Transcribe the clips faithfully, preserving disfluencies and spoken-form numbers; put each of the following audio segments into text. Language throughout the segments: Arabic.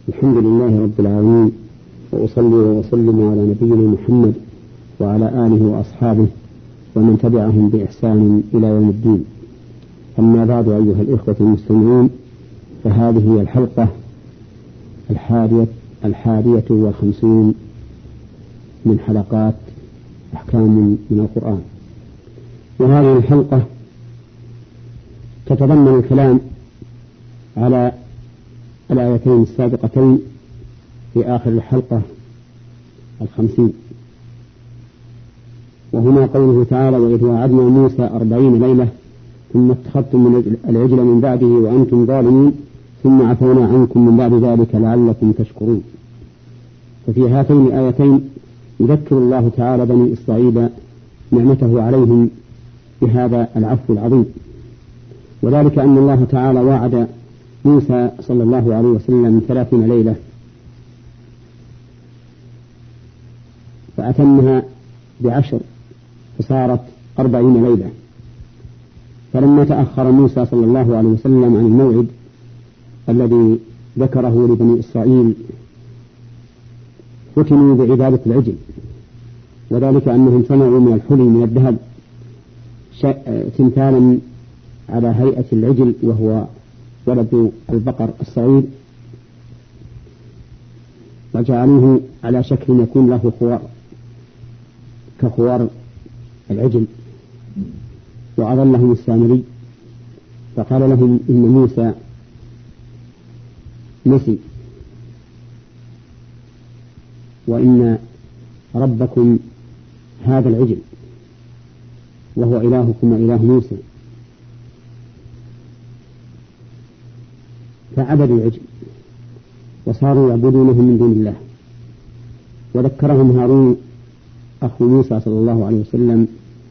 الحمد لله رب العالمين، وأصلي وأسلم على نبينا محمد وعلى آله وأصحابه ومن تبعهم بإحسان إلى يوم الدين. أما بعد، أيها الإخوة المستمعون، فهذه هي الحلقة الحادية الحادية والخمسون من حلقات أحكام من القرآن. وهذه الحلقة تتضمن الكلام على الآيتين السابقتين في آخر الحلقة الخمسين، وهنا قوله تعالى: وإذ وعدنا موسى أربعين ليلة ثم اتخذتم من العجل من بعده وأنتم ظالمون ثم عفونا عنكم من بعد ذلك لعلكم تشكرون. ففي هاتين الآيتين يذكر الله تعالى بني إسرائيل نعمته عليهم بهذا العفو العظيم، وذلك أن الله تعالى وعد موسى صلى الله عليه وسلم ثلاثين ليلة فأتمها بعشر فصارت أربعين ليلة. فلما تأخر موسى صلى الله عليه وسلم عن الموعد الذي ذكره لبني إسرائيل فتنوا بعبادة العجل، وذلك أنهم صنعوا من الحلي من الذهب تمثالا على هيئة العجل وهو ولد البقر الصغير، وجعلوه على شكل يكون له خوار كخوار العجل. وأضلهم السامري فقال لهم إن موسى نسي، وإن ربكم هذا العجل وهو إلهكم وإله موسى. فعبدوا العجل وصاروا يعبدونه من دون الله. وذكرهم هارون أخو موسى صلى الله عليه وسلم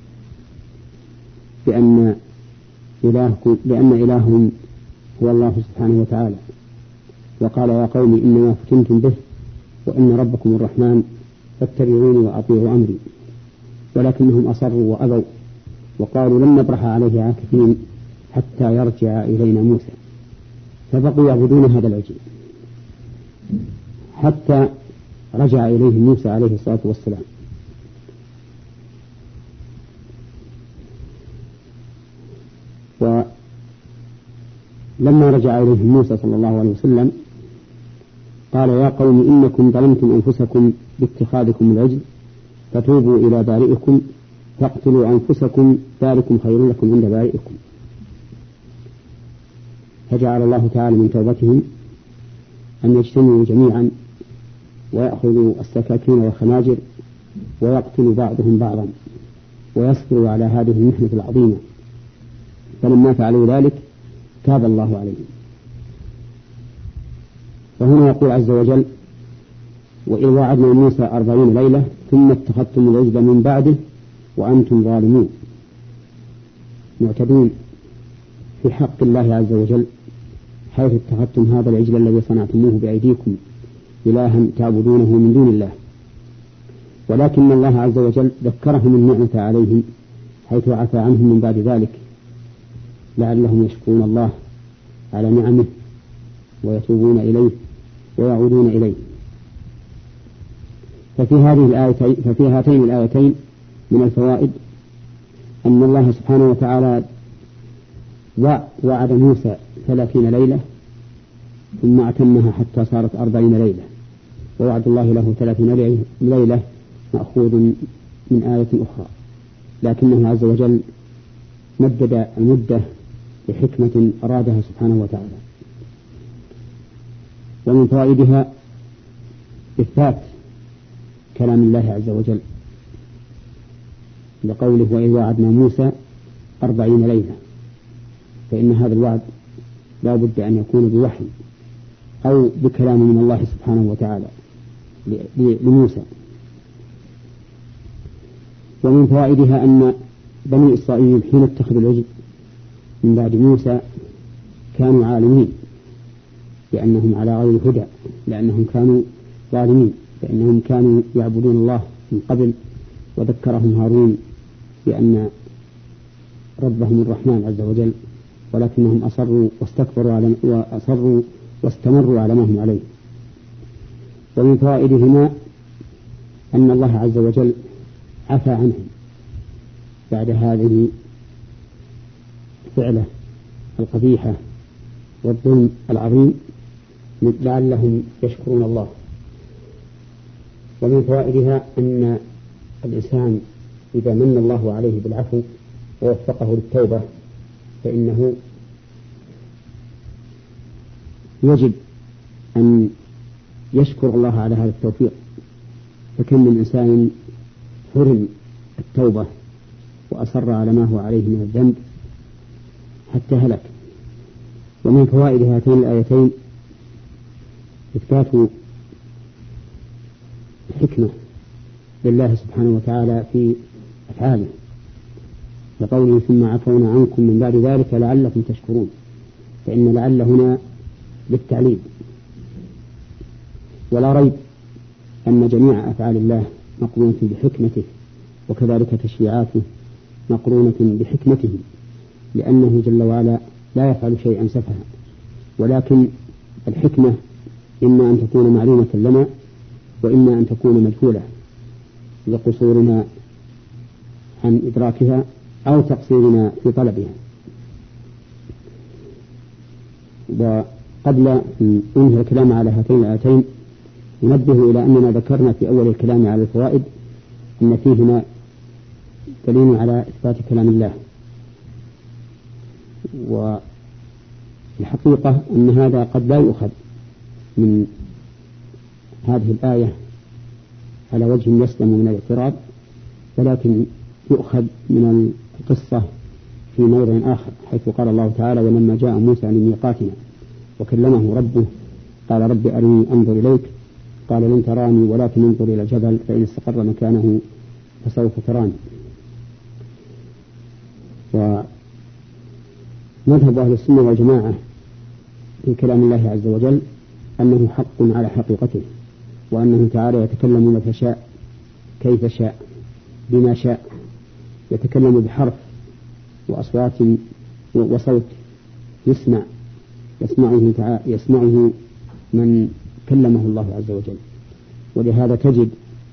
بأن إلهكم بأن إلههم هو الله سبحانه وتعالى، وقال: يا قوم إنما فتنتم به وإن ربكم الرحمن فاتبعوني وأطيعوا أمري. ولكنهم أصروا وأبوا وقالوا: لن نبرح عليه عاكفين حتى يرجع إلينا موسى. فبقوا يعبدون هذا العجل حتى رجع إليه موسى عليه الصلاة والسلام. ولما رجع إليه موسى صلى الله عليه وسلم قال: يا قوم إنكم ظلمتم أنفسكم باتخاذكم العجل فتوبوا إلى بارئكم فاقتلوا أنفسكم ذلكم خير لكم عند بارئكم. فجعل الله تعالى من توبتهم أن يجتمعوا جميعا ويأخذوا السكاكين والخناجر ويقتلوا بعضهم بعضا ويصبروا على هذه المحنة العظيمة. فلما فعلوا ذلك تاب الله عليهم. فهنا يقول عز وجل: وإذ وعدنا موسى أربعين ليلة ثم اتخذتم العجل من بعده وأنتم ظالمون، معتدون في حق الله عز وجل، حيث اتخذتم هذا العجل الذي صنعتموه بأيديكم إلها تعبدونه من دون الله. ولكن الله عز وجل ذكرهم النعمة عليهم حيث عفى عنهم من بعد ذلك لعلهم يشكرون الله على نعمه ويتوبون إليه ويعودون إليه. ففي هذه الآيتين ففي هاتين الآيتين من الفوائد أن الله سبحانه وتعالى وعد موسى ثلاثين ليلة ثم أتمها حتى صارت أربعين ليلة، ووعد الله له ثلاثين ليلة مأخوذ من آية أخرى، لكنه عز وجل مدد المدة بحكمة أرادها سبحانه وتعالى. ومن فوائدها إثبات كلام الله عز وجل لقوله: وإذ وعدنا موسى أربعين ليلة، فإن هذا الوعد لا بد أن يكون بوحي أو بكلام من الله سبحانه وتعالى لموسى. ومن فوائدها أن بني إسرائيل حين اتخذوا العجل من بعد موسى كانوا عالمين لأنهم على غير هدى، لأنهم كانوا ظالمين، لأنهم كانوا يعبدون الله من قبل. وذكرهم هارون بأن ربهم الرحمن عز وجل، ولكنهم أصروا واستكبروا على وأصروا واستمروا على ما هم عليه. ومن فوائدهما أن الله عز وجل عفى عنهم بعد هذه الفعلة القبيحة والظلم العظيم لعلهم يشكرون الله. ومن فوائدها أن الإنسان إذا من الله عليه بالعفو ووفقه للتوبة فإنه يجب أن يشكر الله على هذا التوفيق، فكم من إنسان حرم التوبة وأصر على ما هو عليه من الذنب حتى هلك. ومن فوائد هاتين الآيتين إثبات الحكمة لله سبحانه وتعالى في أفعاله، لقوله ثم عفونا عنكم من بعد ذلك لعلكم تشكرون، فإن لعل هنا للتعليل. ولا ريب أن جميع أفعال الله مقرونة بحكمته، وكذلك تشريعاته مقرونة بحكمته، لأنه جل وعلا لا يفعل شيئا سفها، ولكن الحكمة إما أن تكون معلومة لنا وإما أن تكون مجهولة لقصورنا عن إدراكها أو تقصيرنا في طلبها. وقبل أن أنهي الكلام على هاتين الآيتين ننبه إلى أننا ذكرنا في أول الكلام على الفوائد أن فيهما دليل على إثبات كلام الله، والحقيقة أن هذا قد لا يؤخذ من هذه الآية على وجه يسلم من الاعتراض، ولكن يؤخذ من القصة في موضع آخر، حيث قال الله تعالى ولما جاء موسى لميقاتنا وكلمه ربه قال رب أرني أنظر إليك قال لن تراني ولكن انظر إلى الجبل فإن استقر مكانه فسوف تراني. ومذهب أهل السنة والجماعة في كلام الله عز وجل أنه حق على حقيقته، وأنه تعالى يتكلم متى شاء كيف شاء بما شاء، يتكلم بحرف وأصوات وصوت يسمع يسمعه, يسمعه من كلمه الله عز وجل. ولهذا تجد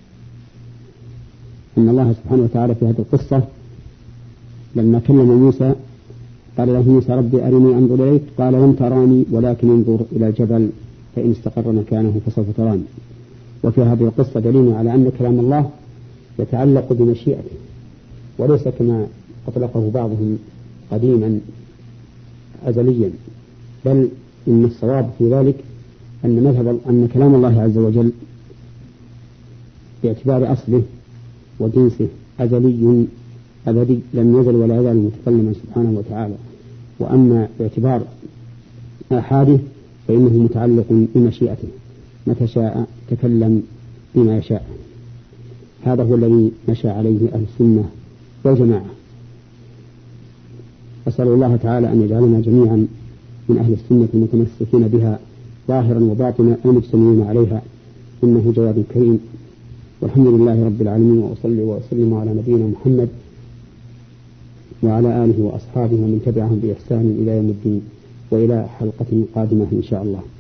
أن الله سبحانه وتعالى في هذه القصة لما كلم موسى قال له موسى ربي أرني أنظر إليك قال لن تراني ولكن انظر إلى الجبل فإن استقر مكانه فسوف تراني. وفي هذه القصة دليل على أن كلام الله يتعلق بمشيئته، وليس كما أطلقه بعضهم قديما أزليا، بل إن الصواب في ذلك أن مذهب أن كلام الله عز وجل باعتبار أصله وجنسه أزلي أبدي لم يزل ولا يزال متكلما سبحانه وتعالى. وأما باعتبار آحاده فإنه متعلق بمشيئته، متى شاء تكلم بما يشاء. هذا هو الذي مشى عليه أهل السنة والجماعة. أسأل الله تعالى أن يجعلنا جميعا من أهل السنة المتمسكين بها ظاهرا وباطنا المجتمعين عليها، إنه جواد كريم. والحمد لله رب العالمين، وأصلي وأسلم على نبينا محمد وعلى آله وأصحابه ومن تبعهم بإحسان إلى يوم الدين، وإلى حلقة قادمة إن شاء الله.